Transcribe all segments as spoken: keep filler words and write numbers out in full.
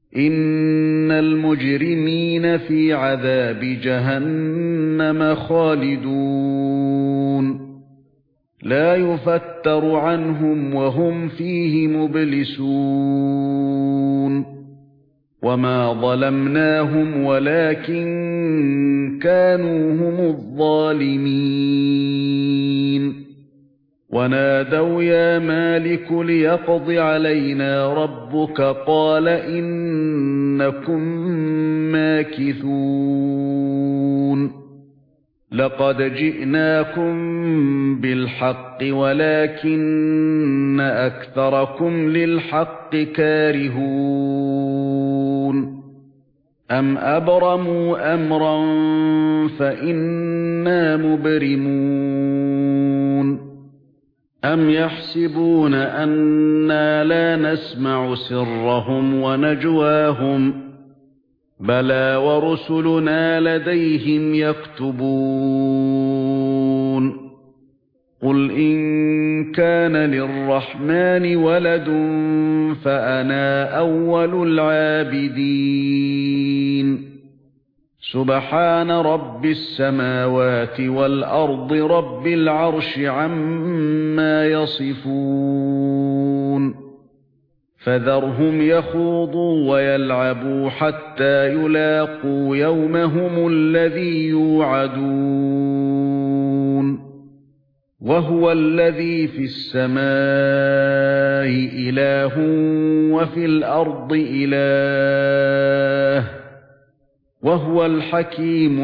إِنَّ الْمُجْرِمِينَ فِي عَذَابِ جَهَنَّمَ خَالِدُونَ لَا يُفَتَّرُ عَنْهُمْ وَهُمْ فِيهِ مُبْلِسُونَ وَمَا ظَلَمْنَاهُمْ وَلَكِن كَانُوا هُمُ الظَّالِمِينَ وَنَادَوْا يَا مَالِكُ لِيَقْضِ عَلَيْنَا رَبُّكَ قَالَ إِنَّكُمْ مَاكِثُونَ لَقَدْ جِئْنَاكُمْ بِالْحَقِّ وَلَكِنَّ أَكْثَرَكُمْ لِلْحَقِّ كَارِهُونَ أَمْ أَبْرَمُوا أَمْرًا فَإِنَّا مُبْرِمُونَ أَمْ يَحْسَبُونَ أَنَّا لَا نَسْمَعُ سِرَّهُمْ وَنَجْوَاهُمْ بَلَى وَرُسُلُنَا لَدَيْهِمْ يَكْتُبُونَ قُلْ إِن كَانَ لِلرَّحْمَنِ وَلَدٌ فَأَنَا أَوَّلُ الْعَابِدِينَ سُبْحَانَ رَبِّ السَّمَاوَاتِ وَالْأَرْضِ رَبِّ الْعَرْشِ عَمَّا يَصِفُونَ فَذَرْهُمْ يَخُوضُوا وَيَلْعَبُوا حَتَّى يُلاقُوا يَوْمَهُمُ الَّذِي يُوعَدُونَ وَهُوَ الَّذِي فِي السَّمَاءِ إِلَٰهٌ وَفِي الْأَرْضِ إِلَٰهٌ وَهُوَ الْحَكِيمُ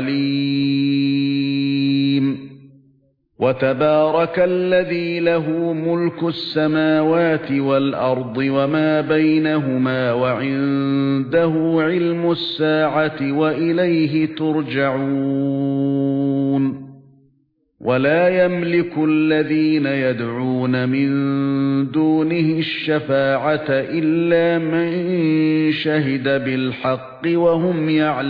الْعَلِيمُ وَتَبَارَكَ الَّذِي لَهُ مُلْكُ السَّمَاوَاتِ وَالْأَرْضِ وَمَا بَيْنَهُمَا وَعِندَهُ عِلْمُ السَّاعَةِ وَإِلَيْهِ تُرْجَعُونَ وَلَا يَمْلِكُ الَّذِينَ يَدْعُونَ مِن دُونِهِ الشَّفَاعَةَ إِلَّا مَن شَهِدَ بِالْحَقِّ وَهُمْ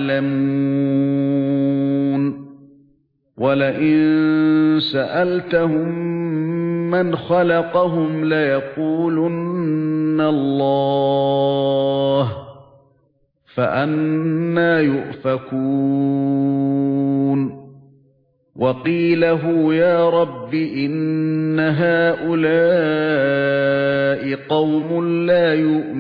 يَعْلَمُونَ وَلَئِن سَأَلْتَهُم مَّنْ خَلَقَهُمْ لَيَقُولُنَّ اللَّهُ فَأَنَّى يُؤْفَكُونَ وَقِيلَهُ يَا رَبِّ إِنَّ هَؤُلَاءِ قَوْمٌ لَّا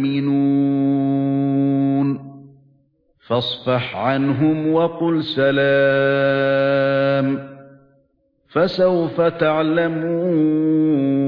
يُؤْمِنُونَ فَاصْفَحْ عَنْهُمْ وَقُلْ سَلَامٌ فَسَوْفَ تَعْلَمُونَ